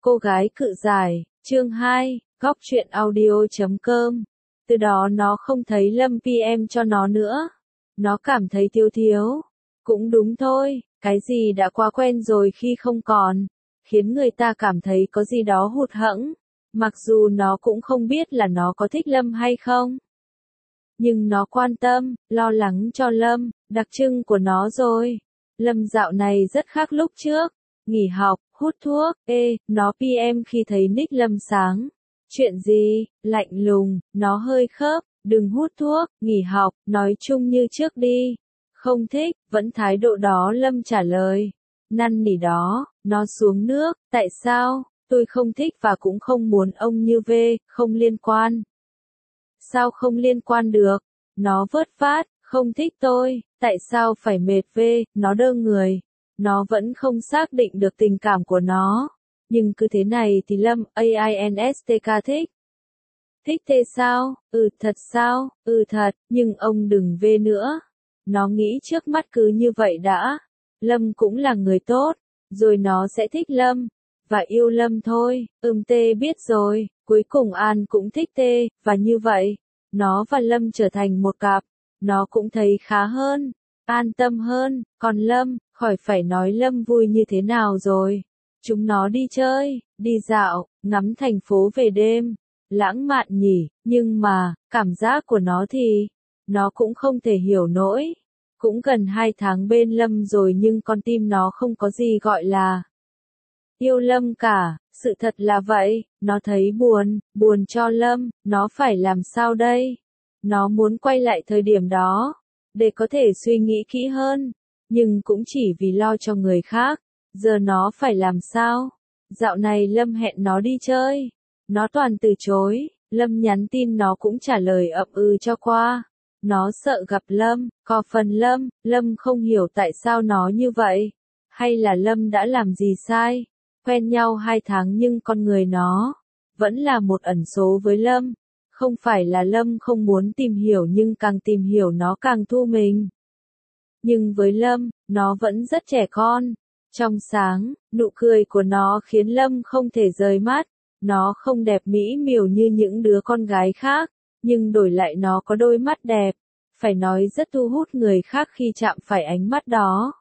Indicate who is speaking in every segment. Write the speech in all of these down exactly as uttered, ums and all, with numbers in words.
Speaker 1: Cô gái cự giải, chương hai, góc truyện audio chấm com. Từ đó nó không thấy Lâm pê em cho nó nữa. Nó cảm thấy thiếu thiếu. Cũng đúng thôi, cái gì đã quá quen rồi khi không còn, khiến người ta cảm thấy có gì đó hụt hẫng. Mặc dù nó cũng không biết là nó có thích Lâm hay không. Nhưng nó quan tâm, lo lắng cho Lâm, đặc trưng của nó rồi. Lâm dạo này rất khác lúc trước. Nghỉ học, hút thuốc, ê, nó pê em khi thấy nick Lâm sáng. Chuyện gì, lạnh lùng, nó hơi khớp, đừng hút thuốc, nghỉ học, nói chung như trước đi. Không thích, vẫn thái độ đó Lâm trả lời. Năn nỉ đó, nó xuống nước, tại sao, tôi không thích và cũng không muốn ông như về, không liên quan. Sao không liên quan được, nó vớt vát, không thích tôi, tại sao phải mệt về, nó đơ người. Nó vẫn không xác định được tình cảm của nó. Nhưng cứ thế này thì Lâm, AINSTK thích. Thích thế sao? Ừ thật sao? Ừ thật, nhưng ông đừng về nữa. Nó nghĩ trước mắt cứ như vậy đã. Lâm cũng là người tốt, rồi nó sẽ thích Lâm, và yêu Lâm thôi. Ừm tê biết rồi, cuối cùng An cũng thích tê, và như vậy, nó và Lâm trở thành một cặp. Nó cũng thấy khá hơn, an tâm hơn, còn Lâm, khỏi phải nói Lâm vui như thế nào rồi. Chúng nó đi chơi, đi dạo, ngắm thành phố về đêm. Lãng mạn nhỉ, nhưng mà, cảm giác của nó thì, nó cũng không thể hiểu nổi. Cũng gần hai tháng bên Lâm rồi nhưng con tim nó không có gì gọi là yêu Lâm cả, sự thật là vậy, nó thấy buồn, buồn cho Lâm, nó phải làm sao đây? Nó muốn quay lại thời điểm đó, để có thể suy nghĩ kỹ hơn, nhưng cũng chỉ vì lo cho người khác, giờ nó phải làm sao? Dạo này Lâm hẹn nó đi chơi, nó toàn từ chối, Lâm nhắn tin nó cũng trả lời ậm ừ cho qua. Nó sợ gặp Lâm, có phần Lâm, Lâm không hiểu tại sao nó như vậy, hay là Lâm đã làm gì sai. Quen nhau hai tháng nhưng con người nó vẫn là một ẩn số với Lâm. Không phải là Lâm không muốn tìm hiểu nhưng càng tìm hiểu nó càng thu mình. Nhưng với Lâm, nó vẫn rất trẻ con. Trong sáng, nụ cười của nó khiến Lâm không thể rời mắt. Nó không đẹp mỹ miều như những đứa con gái khác, nhưng đổi lại nó có đôi mắt đẹp. Phải nói rất thu hút người khác khi chạm phải ánh mắt đó.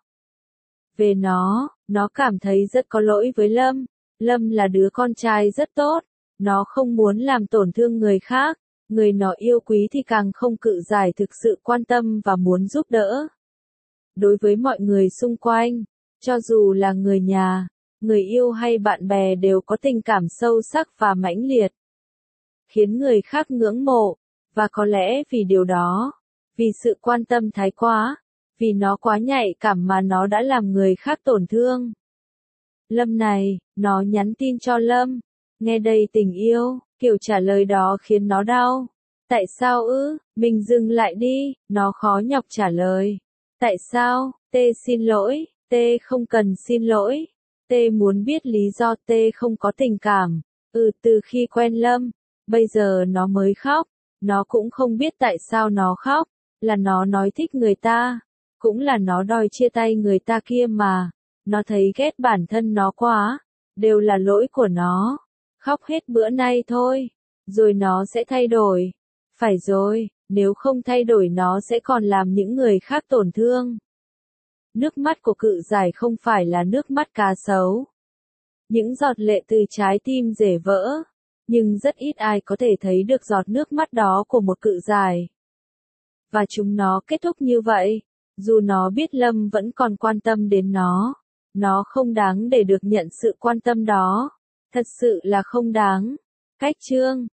Speaker 1: Về nó, nó cảm thấy rất có lỗi với Lâm. Lâm là đứa con trai rất tốt. Nó không muốn làm tổn thương người khác. Người nó yêu quý thì càng không cự giải thực sự quan tâm và muốn giúp đỡ. Đối với mọi người xung quanh, cho dù là người nhà, người yêu hay bạn bè đều có tình cảm sâu sắc và mãnh liệt. Khiến người khác ngưỡng mộ, và có lẽ vì điều đó, vì sự quan tâm thái quá, vì nó quá nhạy cảm mà nó đã làm người khác tổn thương. Lâm này, nó nhắn tin cho Lâm, nghe đây tình yêu, kiểu trả lời đó khiến nó đau. Tại sao ư, mình dừng lại đi, nó khó nhọc trả lời. Tại sao, tê xin lỗi, tê không cần xin lỗi. Tê muốn biết lý do tê không có tình cảm. Ừ từ khi quen Lâm, bây giờ nó mới khóc. Nó cũng không biết tại sao nó khóc. Là nó nói thích người ta. Cũng là nó đòi chia tay người ta kia mà. Nó thấy ghét bản thân nó quá. Đều là lỗi của nó. Khóc hết bữa nay thôi. Rồi nó sẽ thay đổi. Phải rồi, nếu không thay đổi nó sẽ còn làm những người khác tổn thương. Nước mắt của cự giải không phải là nước mắt cá sấu. Những giọt lệ từ trái tim rể vỡ. Nhưng rất ít ai có thể thấy được giọt nước mắt đó của một cự giải. Và chúng nó kết thúc như vậy. Dù nó biết Lâm vẫn còn quan tâm đến nó. Nó không đáng để được nhận sự quan tâm đó. Thật sự là không đáng. Cách chương